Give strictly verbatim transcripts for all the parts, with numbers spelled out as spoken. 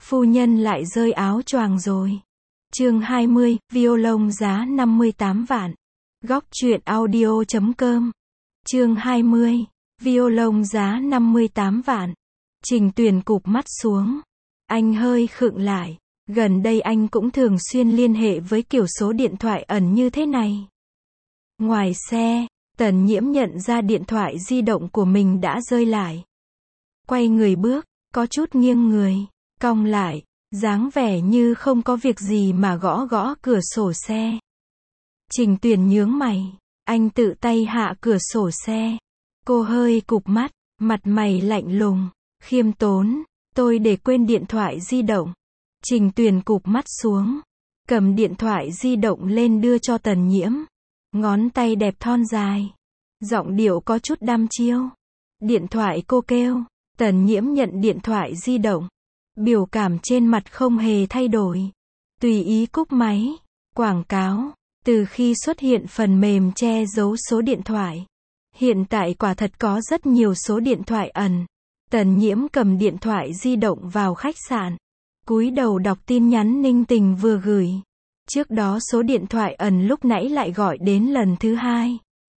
Phu nhân lại rơi áo choàng rồi. Chương hai mươi, violon giá năm mươi tám vạn. Góc truyện audio chấm com. Chương hai mươi, violon giá năm mươi tám vạn. Trình Tuyền cụp mắt xuống. Anh hơi khựng lại. Gần đây anh cũng thường xuyên liên hệ với kiểu số điện thoại ẩn như thế này. Ngoài xe, Tần Nhiễm nhận ra điện thoại di động của mình đã rơi lại. Quay người bước, có chút nghiêng người, cong lại, dáng vẻ như không có việc gì mà gõ gõ cửa sổ xe. Trình Tuyền nhướng mày, anh tự tay hạ cửa sổ xe. Cô hơi cụp mắt, mặt mày lạnh lùng, khiêm tốn, tôi để quên điện thoại di động. Trình Tuyền cụp mắt xuống, cầm điện thoại di động lên đưa cho Tần Nhiễm. Ngón tay đẹp thon dài, giọng điệu có chút đăm chiêu. Điện thoại cô kêu. Tần Nhiễm nhận điện thoại di động. Biểu cảm trên mặt không hề thay đổi. Tùy ý cúp máy. Quảng cáo. Từ khi xuất hiện phần mềm che giấu số điện thoại, hiện tại quả thật có rất nhiều số điện thoại ẩn. Tần Nhiễm cầm điện thoại di động vào khách sạn, cúi đầu đọc tin nhắn Ninh Tình vừa gửi. Trước đó số điện thoại ẩn lúc nãy lại gọi đến lần thứ hai.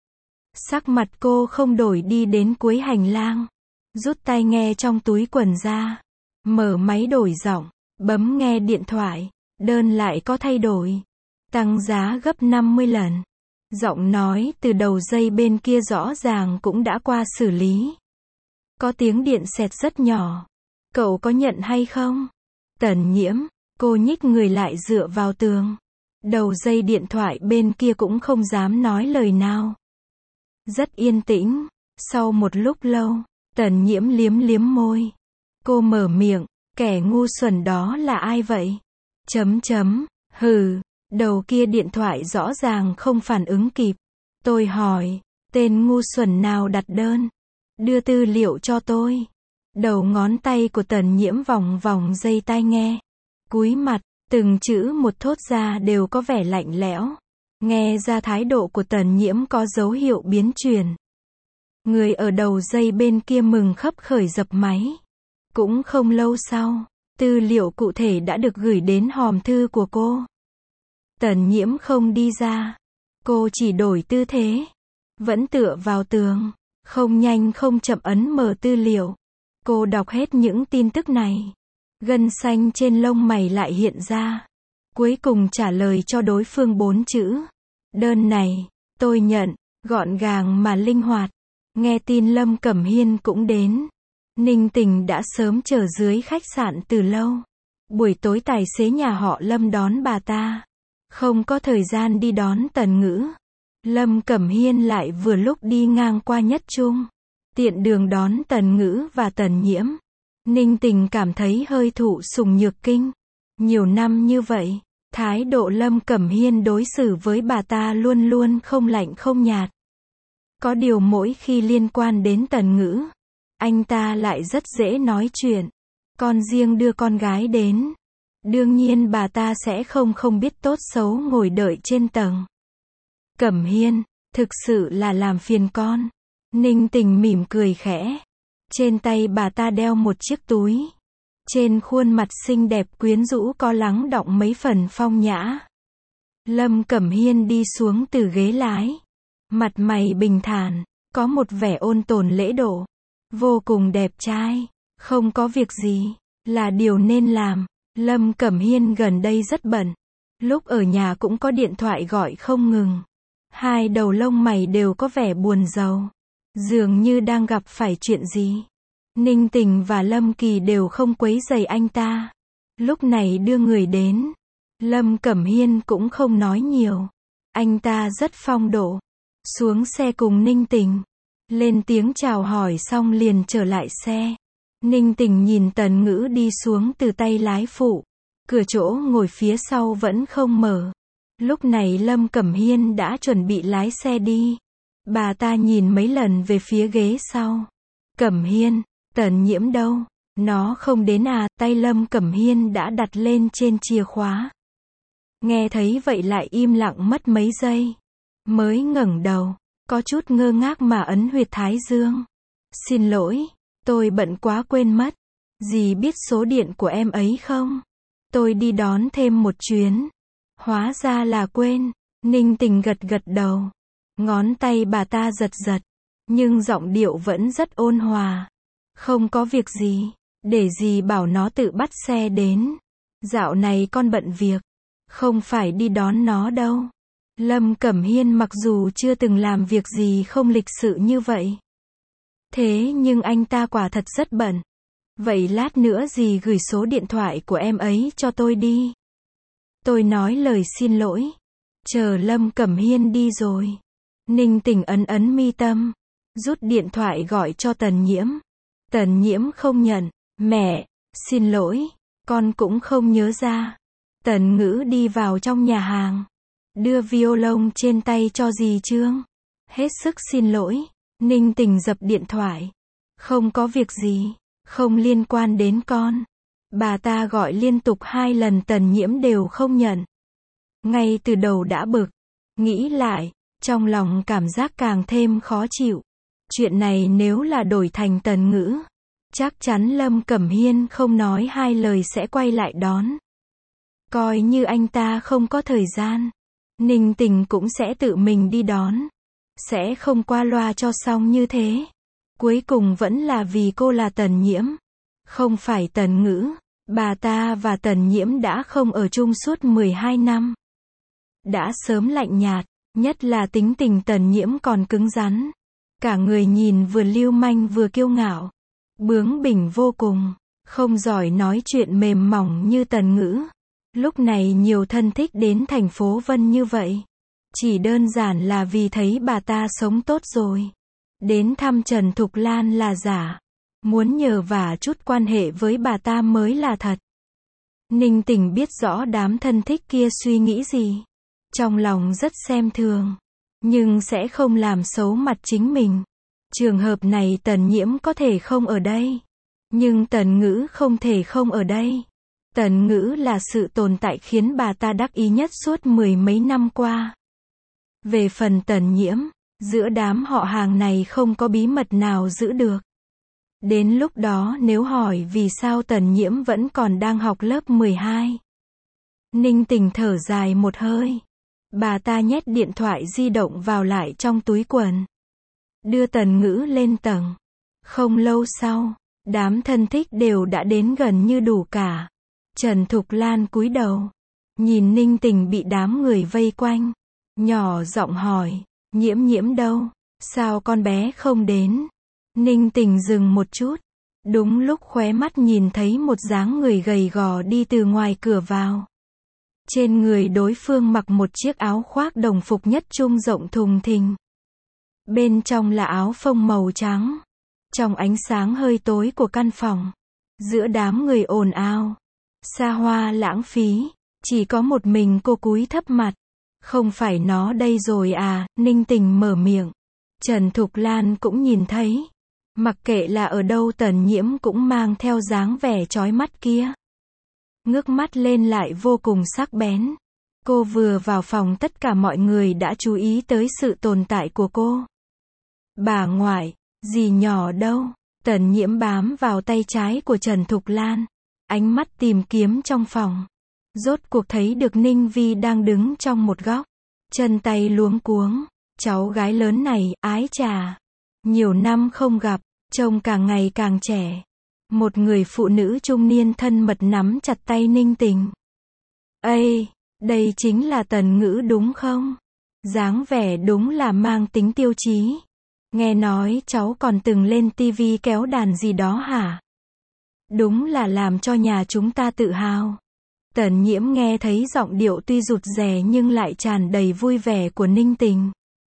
Sắc mặt cô không đổi, đi đến cuối hành lang, rút tai nghe trong túi quần ra, mở máy đổi giọng, bấm nghe điện thoại. Đơn lại có thay đổi, tăng giá gấp năm mươi lần. Giọng nói từ đầu dây bên kia rõ ràng cũng đã qua xử lý. Có tiếng điện sẹt rất nhỏ. Cậu có nhận hay không? Tần Nhiễm, cô nhích người lại dựa vào tường. Đầu dây điện thoại bên kia cũng không dám nói lời nào. Rất yên tĩnh. Sau một lúc lâu, Tần Nhiễm liếm liếm môi. Cô mở miệng, kẻ ngu xuẩn đó là ai vậy? Chấm chấm, hừ. Đầu kia điện thoại rõ ràng không phản ứng kịp. Tôi hỏi, tên ngu xuẩn nào đặt đơn? Đưa tư liệu cho tôi. Đầu ngón tay của Tần Nhiễm vòng vòng dây tai nghe. Cúi mặt, từng chữ một thốt ra đều có vẻ lạnh lẽo. Nghe ra thái độ của Tần Nhiễm có dấu hiệu biến chuyển. Người ở đầu dây bên kia mừng khấp khởi dập máy. Cũng không lâu sau, tư liệu cụ thể đã được gửi đến hòm thư của cô. Tần Nhiễm không đi ra. Cô chỉ đổi tư thế. Vẫn tựa vào tường. Không nhanh không chậm ấn mở tư liệu. Cô đọc hết những tin tức này. Gân xanh trên lông mày lại hiện ra. Cuối cùng trả lời cho đối phương bốn chữ. Đơn này, tôi nhận. Gọn gàng mà linh hoạt. Nghe tin Lâm Cẩm Hiên cũng đến. Ninh Tình đã sớm chờ dưới khách sạn từ lâu. Buổi tối tài xế nhà họ Lâm đón bà ta. Không có thời gian đi đón Tần Ngữ. Lâm Cẩm Hiên lại vừa lúc đi ngang qua Nhất Trung. Tiện đường đón Tần Ngữ và Tần Nhiễm. Ninh Tình cảm thấy hơi thụ sủng nhược kinh. Nhiều năm như vậy, thái độ Lâm Cẩm Hiên đối xử với bà ta luôn luôn không lạnh không nhạt. Có điều mỗi khi liên quan đến Tần Ngữ, anh ta lại rất dễ nói chuyện. Con riêng đưa con gái đến. Đương nhiên bà ta sẽ không không biết tốt xấu ngồi đợi trên tầng. Cẩm Hiên, thực sự là làm phiền con. Ninh Tình mỉm cười khẽ. Trên tay bà ta đeo một chiếc túi. Trên khuôn mặt xinh đẹp quyến rũ có lắng đọng mấy phần phong nhã. Lâm Cẩm Hiên đi xuống từ ghế lái. Mặt mày bình thản, có một vẻ ôn tồn lễ độ. Vô cùng đẹp trai. Không có việc gì, là điều nên làm. Lâm Cẩm Hiên gần đây rất bận. Lúc ở nhà cũng có điện thoại gọi không ngừng. Hai đầu lông mày đều có vẻ buồn rầu. Dường như đang gặp phải chuyện gì. Ninh Tình và Lâm Kỳ đều không quấy rầy anh ta. Lúc này đưa người đến. Lâm Cẩm Hiên cũng không nói nhiều. Anh ta rất phong độ. Xuống xe cùng Ninh Tình. Lên tiếng chào hỏi xong liền trở lại xe. Ninh Tình nhìn Tần Ngữ đi xuống từ tay lái phụ. Cửa chỗ ngồi phía sau vẫn không mở. Lúc này Lâm Cẩm Hiên đã chuẩn bị lái xe đi. Bà ta nhìn mấy lần về phía ghế sau. Cẩm Hiên, Tần Nhiễm đâu? Nó không đến à? Tay Lâm Cẩm Hiên đã đặt lên trên chìa khóa. Nghe thấy vậy lại im lặng mất mấy giây. Mới ngẩng đầu, có chút ngơ ngác mà ấn huyệt thái dương. Xin lỗi. Tôi bận quá quên mất. Dì biết số điện của em ấy không? Tôi đi đón thêm một chuyến. Hóa ra là quên. Ninh Tình gật gật đầu. Ngón tay bà ta giật giật. Nhưng giọng điệu vẫn rất ôn hòa. Không có việc gì. Để dì bảo nó tự bắt xe đến. Dạo này con bận việc. Không phải đi đón nó đâu. Lâm Cẩm Hiên mặc dù chưa từng làm việc gì không lịch sự như vậy. Thế nhưng anh ta quả thật rất bận. Vậy lát nữa dì gửi số điện thoại của em ấy cho tôi đi. Tôi nói lời xin lỗi. Chờ Lâm Cẩm Hiên đi rồi. Ninh Tình ấn ấn mi tâm. Rút điện thoại gọi cho Tần Nhiễm. Tần Nhiễm không nhận. Mẹ, xin lỗi, con cũng không nhớ ra. Tần Ngữ đi vào trong nhà hàng. Đưa violon trên tay cho dì Trương. Hết sức xin lỗi. Ninh Tình dập điện thoại. Không có việc gì. Không liên quan đến con. Bà ta gọi liên tục hai lần Tần Nhiễm đều không nhận. Ngay từ đầu đã bực. Nghĩ lại, trong lòng cảm giác càng thêm khó chịu. Chuyện này nếu là đổi thành Tần Ngữ, chắc chắn Lâm Cẩm Hiên không nói hai lời sẽ quay lại đón. Coi như anh ta không có thời gian. Ninh Tình cũng sẽ tự mình đi đón. Sẽ không qua loa cho xong như thế. Cuối cùng vẫn là vì cô là Tần Nhiễm. Không phải Tần Ngữ. Bà ta và Tần Nhiễm đã không ở chung suốt mười hai năm. Đã sớm lạnh nhạt. Nhất là tính tình Tần Nhiễm còn cứng rắn. Cả người nhìn vừa lưu manh vừa kiêu ngạo. Bướng bỉnh vô cùng. Không giỏi nói chuyện mềm mỏng như Tần Ngữ. Lúc này nhiều thân thích đến thành phố Vân như vậy. Chỉ đơn giản là vì thấy bà ta sống tốt rồi. Đến thăm Trần Thục Lan là giả. Muốn nhờ vả chút quan hệ với bà ta mới là thật. Ninh Tình biết rõ đám thân thích kia suy nghĩ gì. Trong lòng rất xem thường. Nhưng sẽ không làm xấu mặt chính mình. Trường hợp này Tần Nhiễm có thể không ở đây. Nhưng Tần Ngữ không thể không ở đây. Tần Ngữ là sự tồn tại khiến bà ta đắc ý nhất suốt mười mấy năm qua. Về phần Tần Nhiễm, giữa đám họ hàng này không có bí mật nào giữ được. Đến lúc đó nếu hỏi vì sao Tần Nhiễm vẫn còn đang học lớp mười hai. Ninh Tình thở dài một hơi. Bà ta nhét điện thoại di động vào lại trong túi quần. Đưa Tần Ngữ lên tầng. Không lâu sau, đám thân thích đều đã đến gần như đủ cả. Trần Thục Lan cúi đầu. Nhìn Ninh Tình bị đám người vây quanh. Nhỏ giọng hỏi, Nhiễm Nhiễm đâu? Sao con bé không đến? Ninh Tình dừng một chút. Đúng lúc khóe mắt nhìn thấy một dáng người gầy gò đi từ ngoài cửa vào. Trên người đối phương mặc một chiếc áo khoác đồng phục nhất trung rộng thùng thình. Bên trong là áo phông màu trắng. Trong ánh sáng hơi tối của căn phòng, giữa đám người ồn ào, xa hoa lãng phí, chỉ có một mình cô cúi thấp mặt. Không phải nó đây rồi à? Ninh Tình mở miệng. Trần Thục Lan cũng nhìn thấy. Mặc kệ là ở đâu Tần Nhiễm cũng mang theo dáng vẻ chói mắt kia. Ngước mắt lên lại vô cùng sắc bén. Cô vừa vào phòng tất cả mọi người đã chú ý tới sự tồn tại của cô. Bà ngoại, dì nhỏ đâu? Tần Nhiễm bám vào tay trái của Trần Thục Lan. Ánh mắt tìm kiếm trong phòng. Rốt cuộc thấy được Ninh Vi đang đứng trong một góc. Chân tay luống cuống. Cháu gái lớn này, ái chà. Nhiều năm không gặp, trông càng ngày càng trẻ. Một người phụ nữ trung niên thân mật nắm chặt tay Ninh Tình. Ây, đây chính là Tần Ngữ đúng không? Dáng vẻ đúng là mang tính tiêu chí. Nghe nói cháu còn từng lên tivi kéo đàn gì đó hả? Đúng là làm cho nhà chúng ta tự hào. Tần Nhiễm nghe thấy giọng điệu tuy rụt rè nhưng lại tràn đầy vui vẻ của Ninh Tình.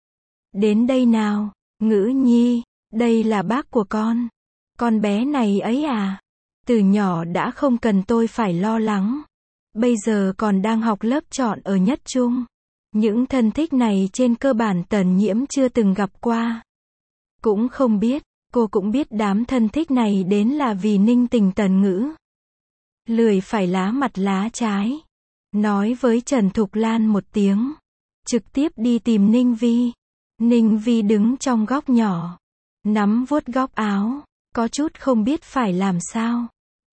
Đến đây nào, Ngữ Nhi, đây là bác của con. Con bé này ấy à? Từ nhỏ đã không cần tôi phải lo lắng. Bây giờ còn đang học lớp chọn ở nhất trung. Những thân thích này trên cơ bản Tần Nhiễm chưa từng gặp qua. Cũng không biết, cô cũng biết đám thân thích này đến là vì Ninh Tình Tần Ngữ. Lười phải lá mặt lá trái. Nói với Trần Thục Lan một tiếng. Trực tiếp đi tìm Ninh Vi. Ninh Vi đứng trong góc nhỏ. Nắm vuốt góc áo. Có chút không biết phải làm sao.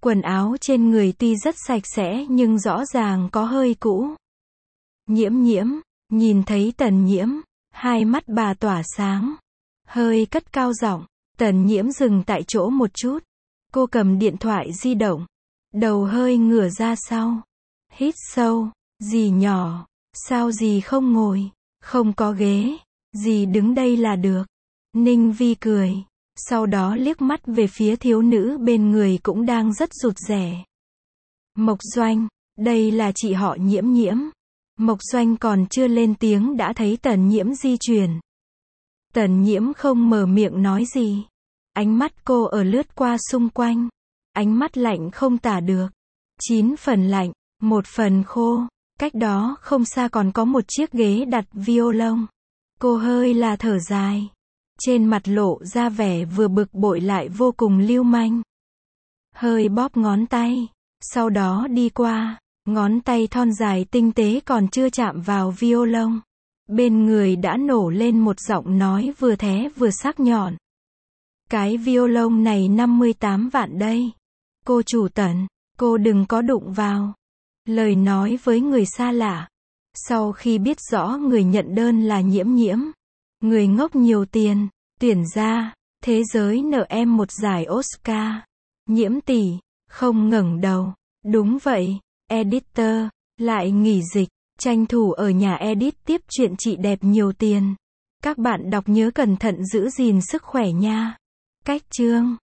Quần áo trên người tuy rất sạch sẽ nhưng rõ ràng có hơi cũ. Nhiễm nhiễm, nhìn thấy Tần Nhiễm, hai mắt bà tỏa sáng. Hơi cất cao giọng, Tần Nhiễm dừng tại chỗ một chút. Cô cầm điện thoại di động. Đầu hơi ngửa ra sau. Hít sâu, dì nhỏ, sao dì không ngồi, không có ghế, dì đứng đây là được. Ninh Vi cười. Sau đó liếc mắt về phía thiếu nữ bên người cũng đang rất rụt rè. Mộc Doanh, đây là chị họ Nhiễm Nhiễm. Mộc Doanh còn chưa lên tiếng đã thấy Tần Nhiễm di chuyển. Tần Nhiễm không mở miệng nói gì. Ánh mắt cô ở lướt qua xung quanh. Ánh mắt lạnh không tả được. Chín phần lạnh, một phần khô. Cách đó không xa còn có một chiếc ghế đặt violon. Cô hơi là thở dài. Trên mặt lộ ra vẻ vừa bực bội lại vô cùng lưu manh. Hơi bóp ngón tay. Sau đó đi qua. Ngón tay thon dài tinh tế còn chưa chạm vào violon. Bên người đã nổ lên một giọng nói vừa thé vừa sắc nhọn. Cái violon này năm mươi tám vạn đây. Cô chủ Tần, cô đừng có đụng vào. Lời nói với người xa lạ. Sau khi biết rõ người nhận đơn là Nhiễm Nhiễm. Người ngốc nhiều tiền, tuyển ra, thế giới nợ em một giải Oscar. Nhiễm tỷ, không ngẩng đầu. Đúng vậy, editor, lại nghỉ dịch, tranh thủ ở nhà edit tiếp chuyện chị đẹp nhiều tiền. Các bạn đọc nhớ cẩn thận giữ gìn sức khỏe nha. Cách chương